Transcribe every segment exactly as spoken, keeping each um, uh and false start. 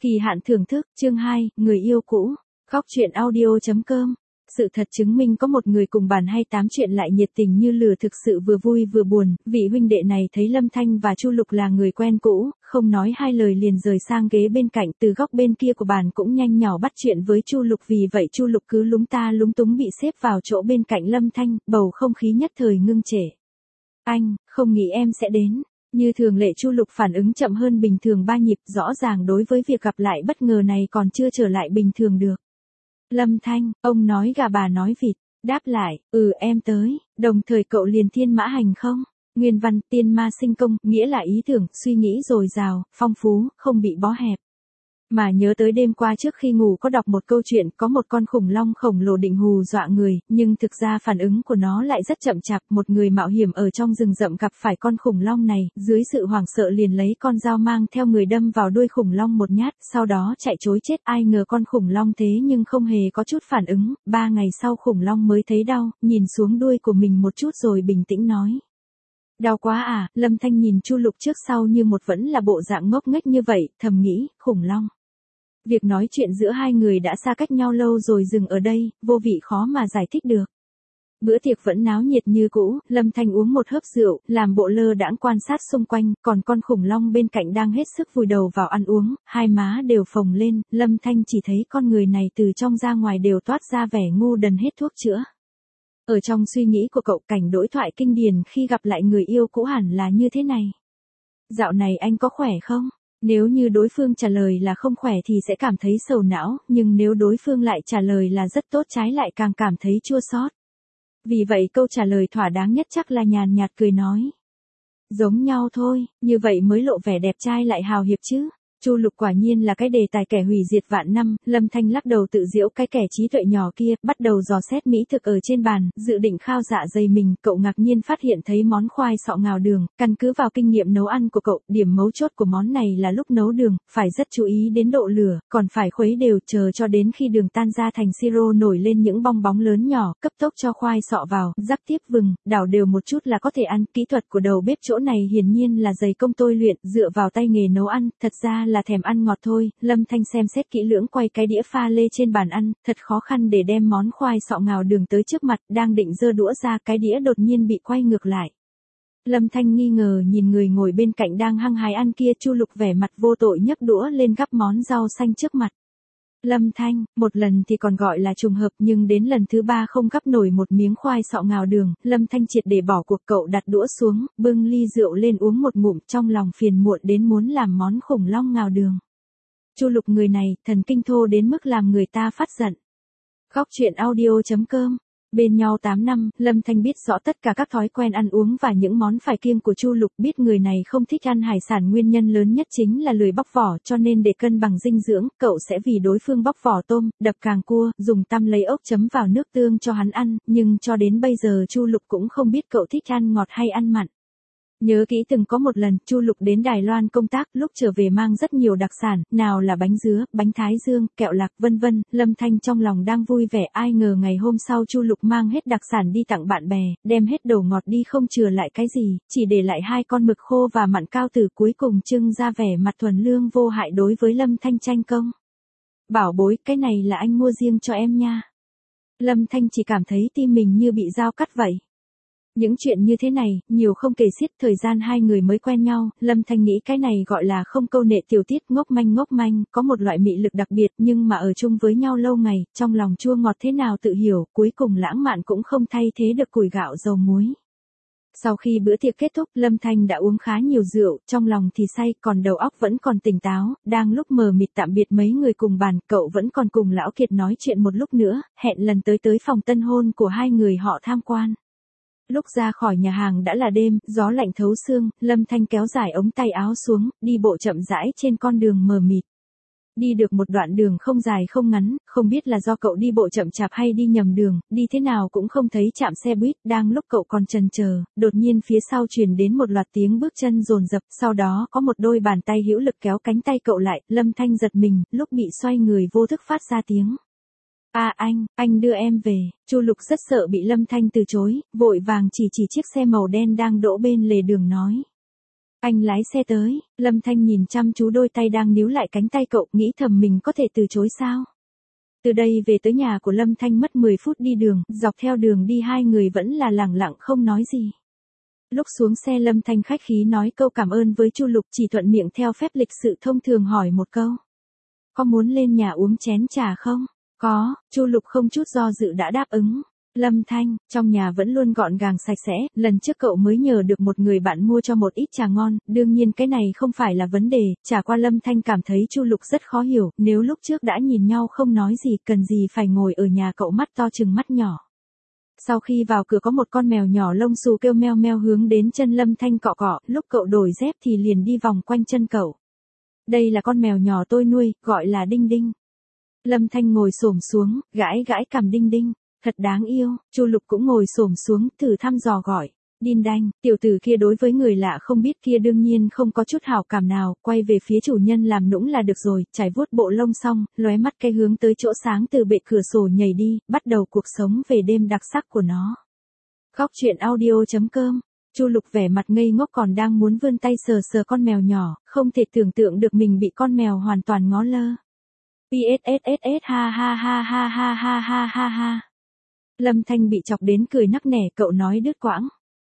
Kỳ hạn thưởng thức, chương hai, người yêu cũ. Góc truyện audio chấm com. Sự thật chứng minh có một người cùng bàn hay tám chuyện lại nhiệt tình như lửa, thực sự vừa vui vừa buồn. Vị huynh đệ này thấy Lâm Thanh và Chu Lục là người quen cũ, không nói hai lời liền rời sang ghế bên cạnh, từ góc bên kia của bàn cũng nhanh nhỏ bắt chuyện với Chu Lục. Vì vậy Chu Lục cứ lúng ta lúng túng bị xếp vào chỗ bên cạnh Lâm Thanh, bầu không khí nhất thời ngưng trệ. Anh, không nghĩ em sẽ đến. Như thường lệ Chu Lục phản ứng chậm hơn bình thường ba nhịp, rõ ràng đối với việc gặp lại bất ngờ này còn chưa trở lại bình thường được. Lâm Thanh, ông nói gà bà nói vịt, đáp lại, ừ em tới, đồng thời cậu liền thiên mã hành không? Nguyên văn, tiên ma sinh công, nghĩa là ý tưởng, suy nghĩ dồi dào, phong phú, không bị bó hẹp. Mà nhớ tới đêm qua trước khi ngủ có đọc một câu chuyện có một con khủng long khổng lồ định hù dọa người, nhưng thực ra phản ứng của nó lại rất chậm chạp. Một người mạo hiểm ở trong rừng rậm gặp phải con khủng long này, dưới sự hoảng sợ liền lấy con dao mang theo người đâm vào đuôi khủng long một nhát, sau đó chạy trối chết. Ai ngờ con khủng long thế nhưng không hề có chút phản ứng, ba ngày sau khủng long mới thấy đau, nhìn xuống đuôi của mình một chút rồi bình tĩnh nói. Đau quá à? Lâm Thanh nhìn Chu Lục trước sau như một vẫn là bộ dạng ngốc nghếch như vậy, thầm nghĩ, khủng long. Việc nói chuyện giữa hai người đã xa cách nhau lâu rồi dừng ở đây, vô vị khó mà giải thích được. Bữa tiệc vẫn náo nhiệt như cũ, Lâm Thanh uống một hớp rượu, làm bộ lơ đãng quan sát xung quanh, còn con khủng long bên cạnh đang hết sức vùi đầu vào ăn uống, hai má đều phồng lên, Lâm Thanh chỉ thấy con người này từ trong ra ngoài đều toát ra vẻ ngu đần hết thuốc chữa. Ở trong suy nghĩ của cậu, cảnh đối thoại kinh điển khi gặp lại người yêu cũ hẳn là như thế này. Dạo này anh có khỏe không? Nếu như đối phương trả lời là không khỏe thì sẽ cảm thấy sầu não, nhưng nếu đối phương lại trả lời là rất tốt trái lại càng cảm thấy chua xót. Vì vậy câu trả lời thỏa đáng nhất chắc là nhàn nhạt cười nói. Giống nhau thôi, như vậy mới lộ vẻ đẹp trai lại hào hiệp chứ. Chu Lục quả nhiên là cái đề tài kẻ hủy diệt vạn năm, Lâm Thanh lắc đầu tự giễu cái kẻ trí tuệ nhỏ kia, bắt đầu dò xét mỹ thực ở trên bàn, dự định khao dạ dày mình. Cậu ngạc nhiên phát hiện thấy món khoai sọ ngào đường, căn cứ vào kinh nghiệm nấu ăn của cậu, điểm mấu chốt của món này là lúc nấu đường, phải rất chú ý đến độ lửa, còn phải khuấy đều, chờ cho đến khi đường tan ra thành siro nổi lên những bong bóng lớn nhỏ, cấp tốc cho khoai sọ vào, rắc tiếp vừng, đảo đều một chút là có thể ăn. Kỹ thuật của đầu bếp chỗ này hiển nhiên là dày công tôi luyện, dựa vào tay nghề nấu ăn, thật ra là thèm ăn ngọt thôi. Lâm Thanh xem xét kỹ lưỡng quay cái đĩa pha lê trên bàn ăn, thật khó khăn để đem món khoai sọ ngào đường tới trước mặt, đang định giơ đũa ra, cái đĩa đột nhiên bị quay ngược lại. Lâm Thanh nghi ngờ nhìn người ngồi bên cạnh đang hăng hái ăn kia. Chu Lục vẻ mặt vô tội nhấc đũa lên gắp món rau xanh trước mặt. Lâm Thanh, một lần thì còn gọi là trùng hợp, nhưng đến lần thứ ba không gắp nổi một miếng khoai sọ ngào đường, Lâm Thanh triệt để bỏ cuộc. Cậu đặt đũa xuống, bưng ly rượu lên uống một ngụm, trong lòng phiền muộn đến muốn làm món khủng long ngào đường. Chu Lục người này, thần kinh thô đến mức làm người ta phát giận. Góc truyện audio chấm com. Bên nhau tám năm, Lâm Thanh biết rõ tất cả các thói quen ăn uống và những món phải kiêng của Chu Lục, biết người này không thích ăn hải sản, nguyên nhân lớn nhất chính là lười bóc vỏ, cho nên để cân bằng dinh dưỡng, cậu sẽ vì đối phương bóc vỏ tôm, đập càng cua, dùng tăm lấy ốc chấm vào nước tương cho hắn ăn, nhưng cho đến bây giờ Chu Lục cũng không biết cậu thích ăn ngọt hay ăn mặn. Nhớ kỹ từng có một lần, Chu Lục đến Đài Loan công tác, lúc trở về mang rất nhiều đặc sản, nào là bánh dứa, bánh thái dương, kẹo lạc, vân vân. Lâm Thanh trong lòng đang vui vẻ, ai ngờ ngày hôm sau Chu Lục mang hết đặc sản đi tặng bạn bè, đem hết đồ ngọt đi không chừa lại cái gì, chỉ để lại hai con mực khô và mặn cao tử, cuối cùng trưng ra vẻ mặt thuần lương vô hại đối với Lâm Thanh tranh công. Bảo bối, cái này là anh mua riêng cho em nha. Lâm Thanh chỉ cảm thấy tim mình như bị dao cắt vậy. Những chuyện như thế này, nhiều không kể xiết. Thời gian hai người mới quen nhau, Lâm Thanh nghĩ cái này gọi là không câu nệ tiểu tiết, ngốc manh ngốc manh, có một loại mị lực đặc biệt, nhưng mà ở chung với nhau lâu ngày, trong lòng chua ngọt thế nào tự hiểu, cuối cùng lãng mạn cũng không thay thế được củi gạo dầu muối. Sau khi bữa tiệc kết thúc, Lâm Thanh đã uống khá nhiều rượu, trong lòng thì say, còn đầu óc vẫn còn tỉnh táo, đang lúc mờ mịt tạm biệt mấy người cùng bàn, cậu vẫn còn cùng Lão Kiệt nói chuyện một lúc nữa, hẹn lần tới tới phòng tân hôn của hai người họ tham quan. Lúc ra khỏi nhà hàng đã là đêm, gió lạnh thấu xương, Lâm Thanh kéo dài ống tay áo xuống, đi bộ chậm rãi trên con đường mờ mịt. Đi được một đoạn đường không dài không ngắn, không biết là do cậu đi bộ chậm chạp hay đi nhầm đường, đi thế nào cũng không thấy trạm xe buýt. Đang lúc cậu còn chần chờ, đột nhiên phía sau truyền đến một loạt tiếng bước chân dồn dập, sau đó có một đôi bàn tay hữu lực kéo cánh tay cậu lại. Lâm Thanh giật mình, lúc bị xoay người vô thức phát ra tiếng. À anh, anh đưa em về. Chu Lục rất sợ bị Lâm Thanh từ chối, vội vàng chỉ chỉ chiếc xe màu đen đang đỗ bên lề đường nói. Anh lái xe tới, Lâm Thanh nhìn chăm chú đôi tay đang níu lại cánh tay cậu, nghĩ thầm mình có thể từ chối sao. Từ đây về tới nhà của Lâm Thanh mất mười phút đi đường, dọc theo đường đi hai người vẫn là lẳng lặng không nói gì. Lúc xuống xe Lâm Thanh khách khí nói câu cảm ơn với Chu Lục, chỉ thuận miệng theo phép lịch sự thông thường hỏi một câu. Có muốn lên nhà uống chén trà không? Có, Chu Lục không chút do dự đã đáp ứng. Lâm Thanh, trong nhà vẫn luôn gọn gàng sạch sẽ, lần trước cậu mới nhờ được một người bạn mua cho một ít trà ngon, đương nhiên cái này không phải là vấn đề, chả qua Lâm Thanh cảm thấy Chu Lục rất khó hiểu, nếu lúc trước đã nhìn nhau không nói gì, cần gì phải ngồi ở nhà cậu mắt to chừng mắt nhỏ. Sau khi vào cửa có một con mèo nhỏ lông xù kêu meo meo hướng đến chân Lâm Thanh cọ cọ, lúc cậu đổi dép thì liền đi vòng quanh chân cậu. Đây là con mèo nhỏ tôi nuôi, gọi là Đinh Đinh. Lâm Thanh ngồi xổm xuống, gãi gãi cằm Đinh Đinh. Thật đáng yêu, Chu Lục cũng ngồi xổm xuống, thử thăm dò gọi. Đinh Đanh, tiểu tử kia đối với người lạ không biết kia đương nhiên không có chút hảo cảm nào, quay về phía chủ nhân làm nũng là được rồi, trải vuốt bộ lông xong, lóe mắt cái hướng tới chỗ sáng từ bệ cửa sổ nhảy đi, bắt đầu cuộc sống về đêm đặc sắc của nó. Góc truyện audio chấm com. Chu Lục vẻ mặt ngây ngốc còn đang muốn vươn tay sờ sờ con mèo nhỏ, không thể tưởng tượng được mình bị con mèo hoàn toàn ngó lơ. psss ha ha ha ha ha ha ha ha ha. Lâm Thanh bị chọc đến cười nắc nẻ, cậu nói đứt quãng.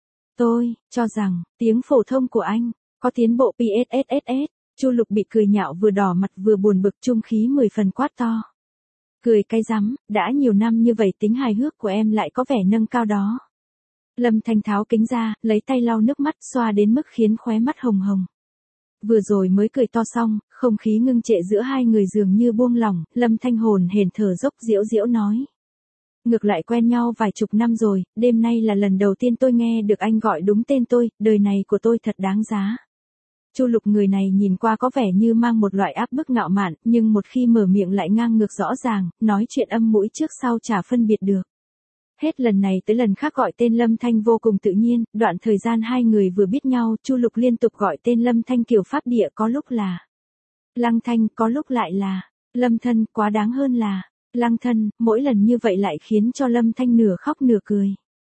Tôi, cho rằng, tiếng phổ thông của anh, có tiến bộ psss. Chu Lục bị cười nhạo vừa đỏ mặt vừa buồn bực, trung khí mười phần quát to. Cười cái rắm, đã nhiều năm như vậy tính hài hước của em lại có vẻ nâng cao đó. Lâm Thanh tháo kính ra, lấy tay lau nước mắt, xoa đến mức khiến khóe mắt hồng hồng. Vừa rồi mới cười to xong, không khí ngưng trệ giữa hai người dường như buông lỏng, Lâm Thanh hồn hển thở dốc diễu diễu nói. Ngược lại quen nhau vài chục năm rồi, đêm nay là lần đầu tiên tôi nghe được anh gọi đúng tên tôi, đời này của tôi thật đáng giá. Chu Lục người này nhìn qua có vẻ như mang một loại áp bức ngạo mạn, nhưng một khi mở miệng lại ngang ngược rõ ràng, nói chuyện âm mũi trước sau chả phân biệt được. Hết lần này tới lần khác gọi tên Lâm Thanh vô cùng tự nhiên, đoạn thời gian hai người vừa biết nhau, Chu Lục liên tục gọi tên Lâm Thanh kiểu pháp địa, có lúc là Lăng Thanh, có lúc lại là Lâm Thân, quá đáng hơn là Lăng Thân, mỗi lần như vậy lại khiến cho Lâm Thanh nửa khóc nửa cười.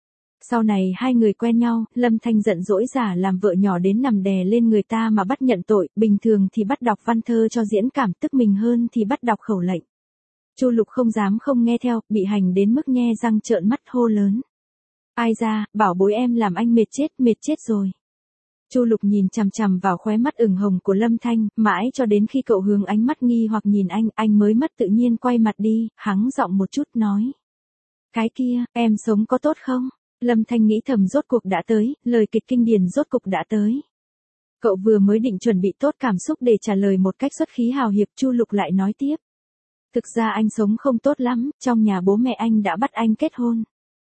Sau này hai người quen nhau, Lâm Thanh giận dỗi giả làm vợ nhỏ đến nằm đè lên người ta mà bắt nhận tội, bình thường thì bắt đọc văn thơ cho diễn cảm, tức mình hơn thì bắt đọc khẩu lệnh. Chu Lục không dám không nghe theo, bị hành đến mức nhe răng trợn mắt hô lớn. Ai ra, bảo bối em làm anh mệt chết, mệt chết rồi. Chu Lục nhìn chằm chằm vào khóe mắt ửng hồng của Lâm Thanh, mãi cho đến khi cậu hướng ánh mắt nghi hoặc nhìn anh, anh mới mất tự nhiên quay mặt đi, hắng giọng một chút nói. Cái kia, em sống có tốt không? Lâm Thanh nghĩ thầm rốt cuộc đã tới, lời kịch kinh điển rốt cuộc đã tới. Cậu vừa mới định chuẩn bị tốt cảm xúc để trả lời một cách xuất khí hào hiệp, Chu Lục lại nói tiếp. Thực ra anh sống không tốt lắm, trong nhà bố mẹ anh đã bắt anh kết hôn.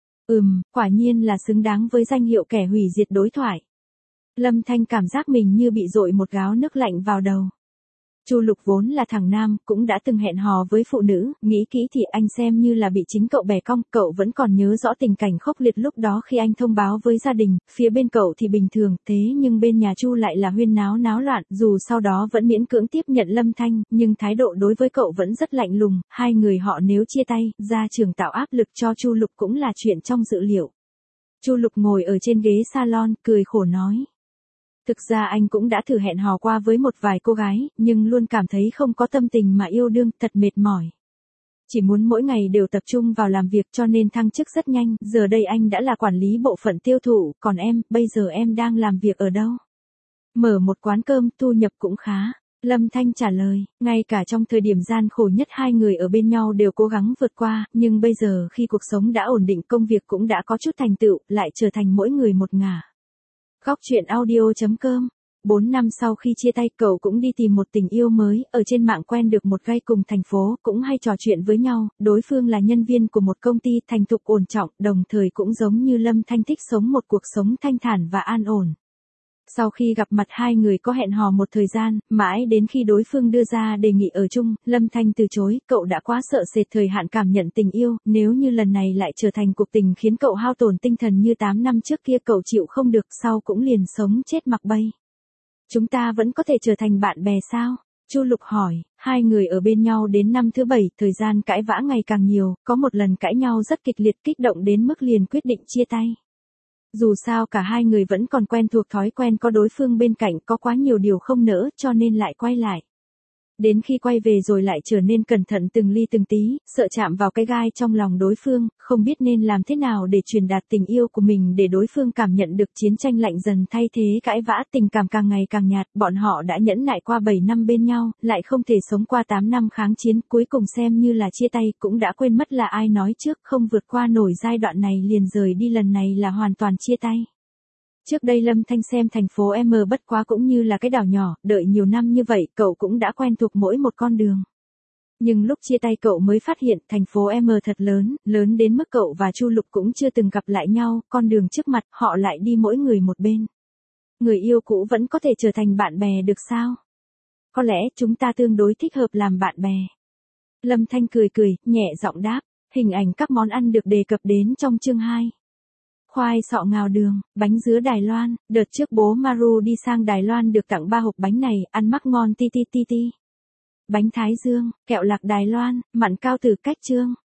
Ừm, quả nhiên là xứng đáng với danh hiệu kẻ hủy diệt đối thoại. Lâm Thanh cảm giác mình như bị dội một gáo nước lạnh vào đầu. Chu Lục vốn là thằng nam, cũng đã từng hẹn hò với phụ nữ, nghĩ kỹ thì anh xem như là bị chính cậu bẻ cong, cậu vẫn còn nhớ rõ tình cảnh khốc liệt lúc đó khi anh thông báo với gia đình, phía bên cậu thì bình thường, thế nhưng bên nhà Chu lại là huyên náo náo loạn, dù sau đó vẫn miễn cưỡng tiếp nhận Lâm Thanh, nhưng thái độ đối với cậu vẫn rất lạnh lùng, hai người họ nếu chia tay, gia trưởng tạo áp lực cho Chu Lục cũng là chuyện trong dự liệu. Chu Lục ngồi ở trên ghế salon, cười khổ nói. Thực ra anh cũng đã thử hẹn hò qua với một vài cô gái, nhưng luôn cảm thấy không có tâm tình mà yêu đương, thật mệt mỏi. Chỉ muốn mỗi ngày đều tập trung vào làm việc cho nên thăng chức rất nhanh, giờ đây anh đã là quản lý bộ phận tiêu thụ, còn em, bây giờ em đang làm việc ở đâu? Mở một quán cơm, thu nhập cũng khá. Lâm Thanh trả lời, ngay cả trong thời điểm gian khổ nhất hai người ở bên nhau đều cố gắng vượt qua, nhưng bây giờ khi cuộc sống đã ổn định, công việc cũng đã có chút thành tựu, lại trở thành mỗi người một ngả. Góc truyện audio chấm com. Bốn năm sau khi chia tay, cậu cũng đi tìm một tình yêu mới, ở trên mạng quen được một gay cùng thành phố, cũng hay trò chuyện với nhau, đối phương là nhân viên của một công ty thành thục ổn trọng, đồng thời cũng giống như Lâm Thanh thích sống một cuộc sống thanh thản và an ổn. Sau khi gặp mặt hai người có hẹn hò một thời gian, mãi đến khi đối phương đưa ra đề nghị ở chung, Lâm Thanh từ chối, cậu đã quá sợ sệt thời hạn cảm nhận tình yêu, nếu như lần này lại trở thành cuộc tình khiến cậu hao tổn tinh thần như tám năm trước kia cậu chịu không được, sau cũng liền sống chết mặc bay. Chúng ta vẫn có thể trở thành bạn bè sao? Chu Lục hỏi, hai người ở bên nhau đến năm thứ bảy, thời gian cãi vã ngày càng nhiều, có một lần cãi nhau rất kịch liệt kích động đến mức liền quyết định chia tay. Dù sao cả hai người vẫn còn quen thuộc thói quen có đối phương bên cạnh, có quá nhiều điều không nỡ cho nên lại quay lại. Đến khi quay về rồi lại trở nên cẩn thận từng ly từng tí, sợ chạm vào cái gai trong lòng đối phương, không biết nên làm thế nào để truyền đạt tình yêu của mình để đối phương cảm nhận được. Chiến tranh lạnh dần thay thế cãi vã, tình cảm càng ngày càng nhạt, bọn họ đã nhẫn nại qua bảy năm bên nhau, lại không thể sống qua tám năm kháng chiến, cuối cùng xem như là chia tay, cũng đã quên mất là ai nói trước, không vượt qua nổi giai đoạn này liền rời đi, lần này là hoàn toàn chia tay. Trước đây Lâm Thanh xem thành phố M bất quá cũng như là cái đảo nhỏ, đợi nhiều năm như vậy cậu cũng đã quen thuộc mỗi một con đường. Nhưng lúc chia tay cậu mới phát hiện thành phố M thật lớn, lớn đến mức cậu và Chu Lục cũng chưa từng gặp lại nhau, con đường trước mặt họ lại đi mỗi người một bên. Người yêu cũ vẫn có thể trở thành bạn bè được sao? Có lẽ chúng ta tương đối thích hợp làm bạn bè. Lâm Thanh cười cười, nhẹ giọng đáp, hình ảnh các món ăn được đề cập đến trong chương hai. Khoai sọ ngào đường, bánh dứa Đài Loan, đợt trước bố Maru đi sang Đài Loan được tặng ba hộp bánh này, ăn mắc ngon ti ti ti ti. Bánh Thái Dương, kẹo lạc Đài Loan, mặn cao từ cách trương,